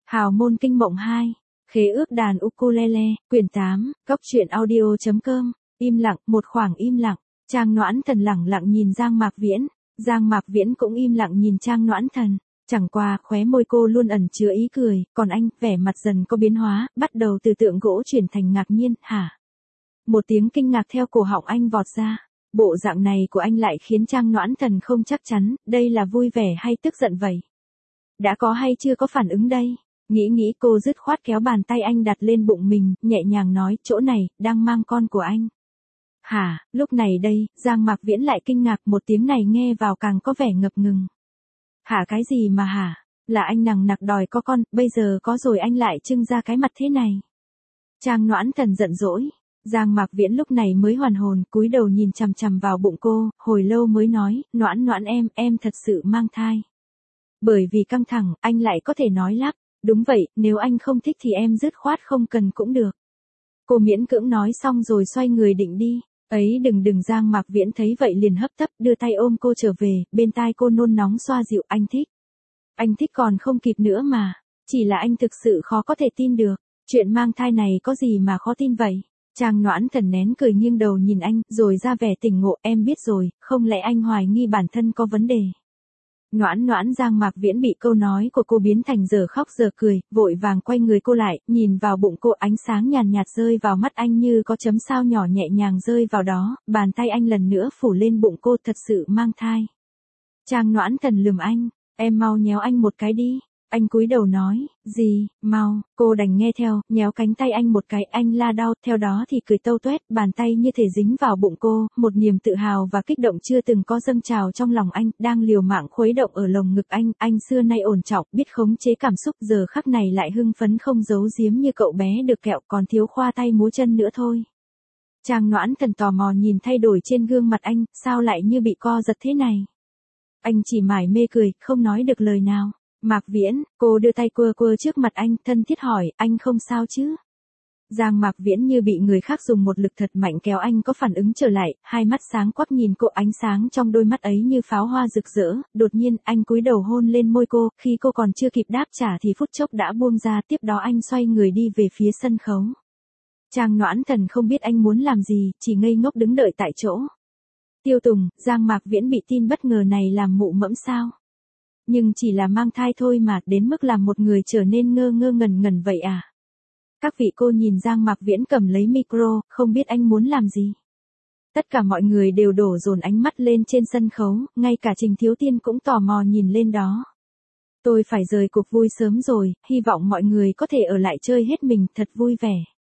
Hào môn kinh mộng 2, khế ước đàn ukulele, quyển 8, góc truyện audio.com, im lặng, một khoảng im lặng, Trang Noãn Thần lẳng lặng nhìn Giang Mạc Viễn, Giang Mạc Viễn cũng im lặng nhìn Trang Noãn Thần, chẳng qua khóe môi cô luôn ẩn chứa ý cười, còn anh, vẻ mặt dần có biến hóa, bắt đầu từ tượng gỗ chuyển thành ngạc nhiên, hả? Một tiếng kinh ngạc theo cổ họng anh vọt ra, bộ dạng này của anh lại khiến Trang Noãn Thần không chắc chắn, đây là vui vẻ hay tức giận vậy? Đã có hay chưa có phản ứng đây? Nghĩ cô dứt khoát kéo bàn tay anh đặt lên bụng mình, nhẹ nhàng nói, chỗ này, đang mang con của anh. Hả, lúc này đây, Giang Mạc Viễn lại kinh ngạc, một tiếng này nghe vào càng có vẻ ngập ngừng. Hả, cái gì mà hả? Là anh nằng nặc đòi có con, bây giờ có rồi anh lại trưng ra cái mặt thế này. Trang Noãn Thần giận dỗi. Giang Mạc Viễn lúc này mới hoàn hồn, cúi đầu nhìn chằm chằm vào bụng cô, hồi lâu mới nói, Noãn Noãn em thật sự mang thai. Bởi vì căng thẳng, anh lại có thể nói lắp, đúng vậy, nếu anh không thích thì em dứt khoát không cần cũng được. Cô miễn cưỡng nói xong rồi xoay người định đi. Ấy đừng Giang Mạc Viễn thấy vậy liền hấp tấp đưa tay ôm cô trở về, bên tai cô nôn nóng xoa dịu, anh thích. Anh thích còn không kịp nữa mà, chỉ là anh thực sự khó có thể tin được, chuyện mang thai này có gì mà khó tin vậy. Trang Noãn Thần nén cười nghiêng đầu nhìn anh, rồi ra vẻ tỉnh ngộ, em biết rồi, không lẽ anh hoài nghi bản thân có vấn đề. Noãn Giang Mạc Viễn bị câu nói của cô biến thành giờ khóc giờ cười, vội vàng quay người cô lại, nhìn vào bụng cô, ánh sáng nhàn nhạt rơi vào mắt anh như có chấm sao nhỏ nhẹ nhàng rơi vào đó, bàn tay anh lần nữa phủ lên bụng cô, thật sự mang thai. Trang Noãn Thần lườm anh, em mau nhéo anh một cái đi. Anh cúi đầu nói, gì, mau, cô đành nghe theo, nhéo cánh tay anh một cái, anh la đau, theo đó thì cười tâu tuét, bàn tay như thể dính vào bụng cô, một niềm tự hào và kích động chưa từng có dâng trào trong lòng anh, đang liều mạng khuấy động ở lồng ngực anh xưa nay ổn trọng, biết khống chế cảm xúc, giờ khắc này lại hưng phấn không giấu giếm như cậu bé được kẹo, còn thiếu khoa tay múa chân nữa thôi. Trang Noãn Thần tò mò nhìn thay đổi trên gương mặt anh, sao lại như bị co giật thế này? Anh chỉ mải mê cười, không nói được lời nào. Mạc Viễn, cô đưa tay quơ trước mặt anh, thân thiết hỏi, anh không sao chứ? Giang Mạc Viễn như bị người khác dùng một lực thật mạnh kéo anh có phản ứng trở lại, hai mắt sáng quắc nhìn cô, ánh sáng trong đôi mắt ấy như pháo hoa rực rỡ, đột nhiên anh cúi đầu hôn lên môi cô, khi cô còn chưa kịp đáp trả thì phút chốc đã buông ra, tiếp đó anh xoay người đi về phía sân khấu. Trang Noãn Thần không biết anh muốn làm gì, chỉ ngây ngốc đứng đợi tại chỗ. Tiêu Tùng, Giang Mạc Viễn bị tin bất ngờ này làm mụ mẫm sao? Nhưng chỉ là mang thai thôi mà, đến mức làm một người trở nên ngơ ngẩn vậy à? Các vị cô nhìn Giang Mạc Viễn cầm lấy micro, không biết anh muốn làm gì. Tất cả mọi người đều đổ dồn ánh mắt lên trên sân khấu, ngay cả Trình Thiếu Tiên cũng tò mò nhìn lên đó. Tôi phải rời cuộc vui sớm rồi, hy vọng mọi người có thể ở lại chơi hết mình, thật vui vẻ.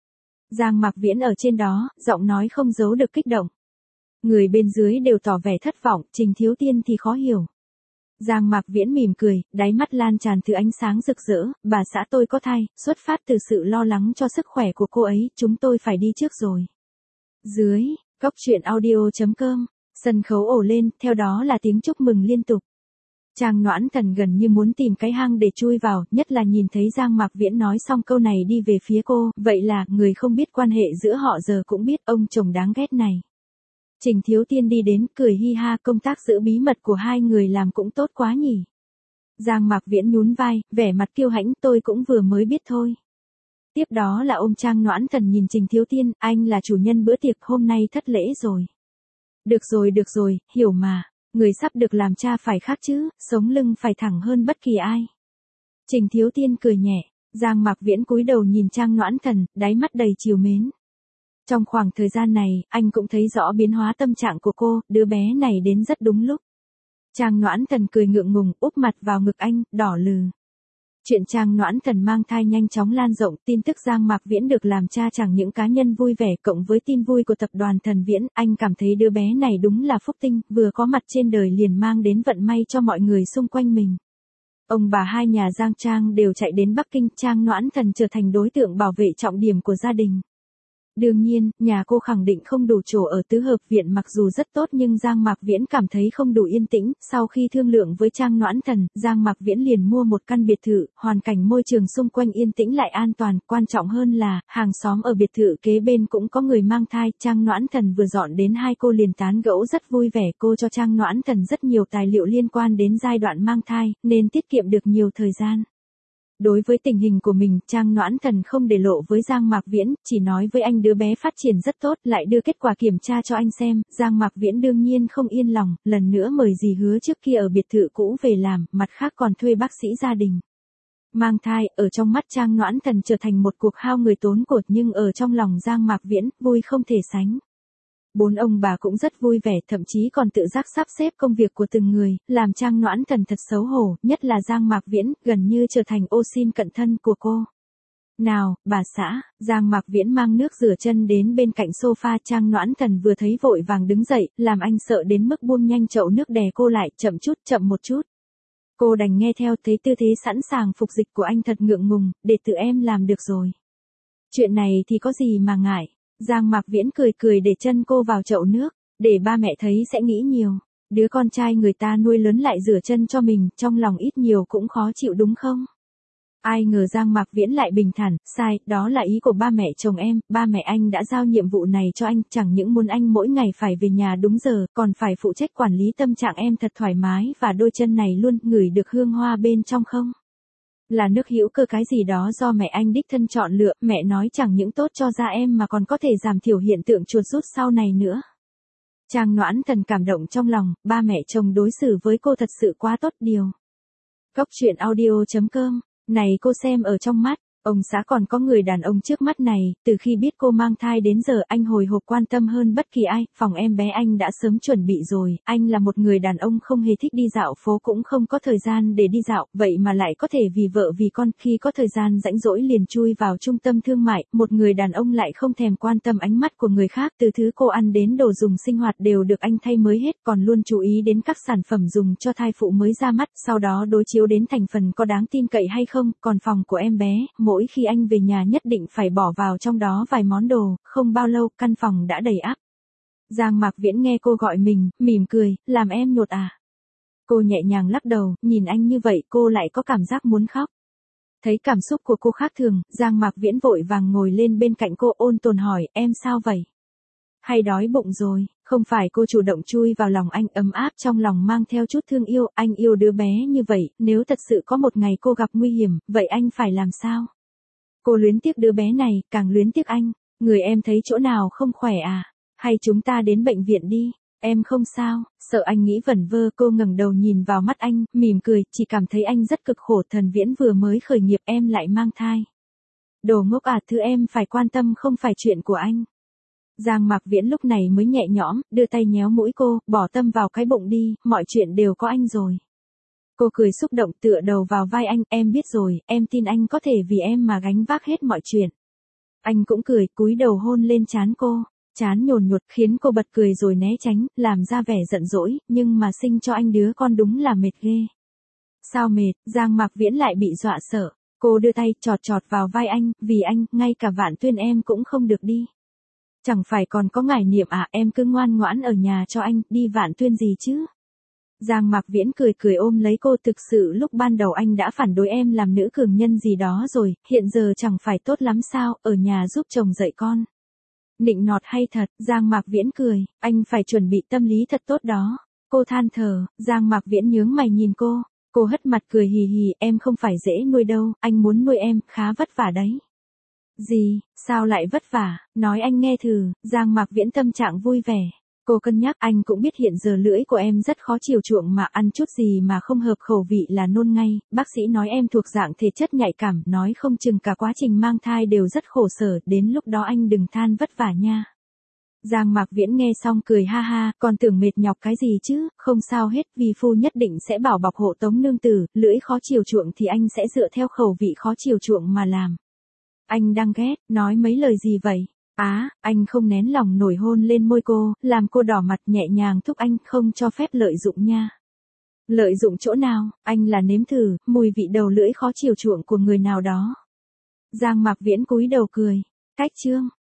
Giang Mạc Viễn ở trên đó, giọng nói không giấu được kích động. Người bên dưới đều tỏ vẻ thất vọng, Trình Thiếu Tiên thì khó hiểu. Giang Mạc Viễn mỉm cười, đáy mắt lan tràn thứ ánh sáng rực rỡ, bà xã tôi có thai, xuất phát từ sự lo lắng cho sức khỏe của cô ấy, chúng tôi phải đi trước rồi. Dưới, góc truyện audio.com, sân khấu ồ lên, theo đó là tiếng chúc mừng liên tục. Trang Noãn Thần gần như muốn tìm cái hang để chui vào, nhất là nhìn thấy Giang Mạc Viễn nói xong câu này đi về phía cô, vậy là, người không biết quan hệ giữa họ giờ cũng biết, ông chồng đáng ghét này. Trình Thiếu Tiên đi đến, cười hi ha, công tác giữ bí mật của hai người làm cũng tốt quá nhỉ. Giang Mạc Viễn nhún vai, vẻ mặt kiêu hãnh, tôi cũng vừa mới biết thôi. Tiếp đó là ông Trang Noãn Thần nhìn Trình Thiếu Tiên, anh là chủ nhân bữa tiệc, hôm nay thất lễ rồi. Được rồi, hiểu mà, người sắp được làm cha phải khác chứ, sống lưng phải thẳng hơn bất kỳ ai. Trình Thiếu Tiên cười nhẹ, Giang Mạc Viễn cúi đầu nhìn Trang Noãn Thần, đáy mắt đầy trìu mến. Trong khoảng thời gian này, anh cũng thấy rõ biến hóa tâm trạng của cô, đứa bé này đến rất đúng lúc. Trang Noãn Thần cười ngượng ngùng, úp mặt vào ngực anh, đỏ lừ. Chuyện Trang Noãn Thần mang thai nhanh chóng lan rộng, tin tức Giang Mạc Viễn được làm cha chẳng những cá nhân vui vẻ cộng với tin vui của tập đoàn Thần Viễn, anh cảm thấy đứa bé này đúng là phúc tinh, vừa có mặt trên đời liền mang đến vận may cho mọi người xung quanh mình. Ông bà hai nhà Giang Trang đều chạy đến Bắc Kinh, Trang Noãn Thần trở thành đối tượng bảo vệ trọng điểm của gia đình. Đương nhiên, nhà cô khẳng định không đủ chỗ ở tứ hợp viện mặc dù rất tốt nhưng Giang Mạc Viễn cảm thấy không đủ yên tĩnh, sau khi thương lượng với Trang Noãn Thần, Giang Mạc Viễn liền mua một căn biệt thự, hoàn cảnh môi trường xung quanh yên tĩnh lại an toàn, quan trọng hơn là, hàng xóm ở biệt thự kế bên cũng có người mang thai, Trang Noãn Thần vừa dọn đến hai cô liền tán gẫu rất vui vẻ, cô cho Trang Noãn Thần rất nhiều tài liệu liên quan đến giai đoạn mang thai, nên tiết kiệm được nhiều thời gian. Đối với tình hình của mình, Trang Noãn Thần không để lộ với Giang Mạc Viễn, chỉ nói với anh đứa bé phát triển rất tốt, lại đưa kết quả kiểm tra cho anh xem. Giang Mạc Viễn đương nhiên không yên lòng, lần nữa mời dì Hứa trước kia ở biệt thự cũ về làm, mặt khác còn thuê bác sĩ gia đình. Mang thai, ở trong mắt Trang Noãn Thần trở thành một cuộc hao người tốn cột, nhưng ở trong lòng Giang Mạc Viễn, vui không thể sánh. Bốn ông bà cũng rất vui vẻ, thậm chí còn tự giác sắp xếp công việc của từng người, làm Trang Noãn Thần thật xấu hổ, nhất là Giang Mạc Viễn, gần như trở thành ô xin cận thân của cô. Nào, bà xã, Giang Mạc Viễn mang nước rửa chân đến bên cạnh sofa. Trang Noãn Thần vừa thấy vội vàng đứng dậy, làm anh sợ đến mức buông nhanh chậu nước đè cô lại, chậm một chút. Cô đành nghe theo, thấy tư thế sẵn sàng phục dịch của anh thật ngượng ngùng, để tự em làm được rồi. Chuyện này thì có gì mà ngại. Giang Mạc Viễn cười để chân cô vào chậu nước, để ba mẹ thấy sẽ nghĩ nhiều. Đứa con trai người ta nuôi lớn lại rửa chân cho mình, trong lòng ít nhiều cũng khó chịu đúng không? Ai ngờ Giang Mạc Viễn lại bình thản, sai, đó là ý của ba mẹ chồng em, ba mẹ anh đã giao nhiệm vụ này cho anh, chẳng những muốn anh mỗi ngày phải về nhà đúng giờ, còn phải phụ trách quản lý tâm trạng em thật thoải mái và đôi chân này luôn ngửi được hương hoa bên trong không? Là nước hữu cơ cái gì đó do mẹ anh đích thân chọn lựa, mẹ nói chẳng những tốt cho da em mà còn có thể giảm thiểu hiện tượng chuột rút sau này nữa. Trang Noãn Thần cảm động trong lòng, ba mẹ chồng đối xử với cô thật sự quá tốt điều. Góc truyện audio.com, này cô xem ở trong mắt, ông xã còn có người đàn ông trước mắt này, từ khi biết cô mang thai đến giờ anh hồi hộp quan tâm hơn bất kỳ ai, phòng em bé anh đã sớm chuẩn bị rồi, anh là một người đàn ông không hề thích đi dạo phố cũng không có thời gian để đi dạo, vậy mà lại có thể vì vợ vì con, khi có thời gian rãnh rỗi liền chui vào trung tâm thương mại, một người đàn ông lại không thèm quan tâm ánh mắt của người khác, từ thứ cô ăn đến đồ dùng sinh hoạt đều được anh thay mới hết, còn luôn chú ý đến các sản phẩm dùng cho thai phụ mới ra mắt, sau đó đối chiếu đến thành phần có đáng tin cậy hay không, còn phòng của em bé, mỗi khi anh về nhà nhất định phải bỏ vào trong đó vài món đồ, không bao lâu căn phòng đã đầy ắp. Giang Mạc Viễn nghe cô gọi mình, mỉm cười, làm em nhột à? Cô nhẹ nhàng lắc đầu, nhìn anh như vậy cô lại có cảm giác muốn khóc. Thấy cảm xúc của cô khác thường, Giang Mạc Viễn vội vàng ngồi lên bên cạnh cô ôn tồn hỏi, em sao vậy? Hay đói bụng rồi? Không phải cô chủ động chui vào lòng anh, ấm áp trong lòng mang theo chút thương yêu, anh yêu đứa bé như vậy, nếu thật sự có một ngày cô gặp nguy hiểm, vậy anh phải làm sao? Cô luyến tiếc đứa bé này, càng luyến tiếc anh. Người em thấy chỗ nào không khỏe à? Hay chúng ta đến bệnh viện đi? Em không sao, sợ anh nghĩ vẩn vơ. Cô ngẩng đầu nhìn vào mắt anh, mỉm cười, chỉ cảm thấy anh rất cực khổ. Thần Viễn vừa mới khởi nghiệp em lại mang thai. Đồ ngốc à, thứ em phải quan tâm không phải chuyện của anh. Giang Mạc Viễn lúc này mới nhẹ nhõm, đưa tay nhéo mũi cô, bỏ tâm vào cái bụng đi, mọi chuyện đều có anh rồi. Cô cười xúc động tựa đầu vào vai anh, em biết rồi, em tin anh có thể vì em mà gánh vác hết mọi chuyện. Anh cũng cười, cúi đầu hôn lên trán cô, trán nhồn nhột khiến cô bật cười rồi né tránh, làm ra vẻ giận dỗi, nhưng mà sinh cho anh đứa con đúng là mệt ghê. Sao mệt? Giang Mạc Viễn lại bị dọa sợ. Cô đưa tay chọt vào vai anh, vì anh, ngay cả Vạn Tuyên em cũng không được đi. Chẳng phải còn có ngải niệm à, em cứ ngoan ngoãn ở nhà cho anh, đi Vạn Tuyên gì chứ? Giang Mạc Viễn cười ôm lấy cô, thực sự lúc ban đầu anh đã phản đối em làm nữ cường nhân gì đó rồi, hiện giờ chẳng phải tốt lắm sao, ở nhà giúp chồng dạy con. Nịnh nọt hay thật, Giang Mạc Viễn cười, anh phải chuẩn bị tâm lý thật tốt đó. Cô than thở, Giang Mạc Viễn nhướng mày nhìn cô hất mặt cười hì hì, em không phải dễ nuôi đâu, anh muốn nuôi em, khá vất vả đấy. Gì, sao lại vất vả, nói anh nghe thử. Giang Mạc Viễn tâm trạng vui vẻ. Cô cân nhắc, anh cũng biết hiện giờ lưỡi của em rất khó chiều chuộng mà ăn chút gì mà không hợp khẩu vị là nôn ngay, bác sĩ nói em thuộc dạng thể chất nhạy cảm, nói không chừng cả quá trình mang thai đều rất khổ sở, đến lúc đó anh đừng than vất vả nha. Giang Mạc Viễn nghe xong cười ha ha, còn tưởng mệt nhọc cái gì chứ, không sao hết, vì phu nhất định sẽ bảo bọc hộ tống nương tử, lưỡi khó chiều chuộng thì anh sẽ dựa theo khẩu vị khó chiều chuộng mà làm. Anh đang ghét, nói mấy lời gì vậy? Anh không nén lòng nổi hôn lên môi cô, làm cô đỏ mặt, nhẹ nhàng thúc anh, không cho phép lợi dụng nha. Lợi dụng chỗ nào, anh là nếm thử, mùi vị đầu lưỡi khó chiều chuộng của người nào đó. Giang Mạc Viễn cúi đầu cười. Cách chương.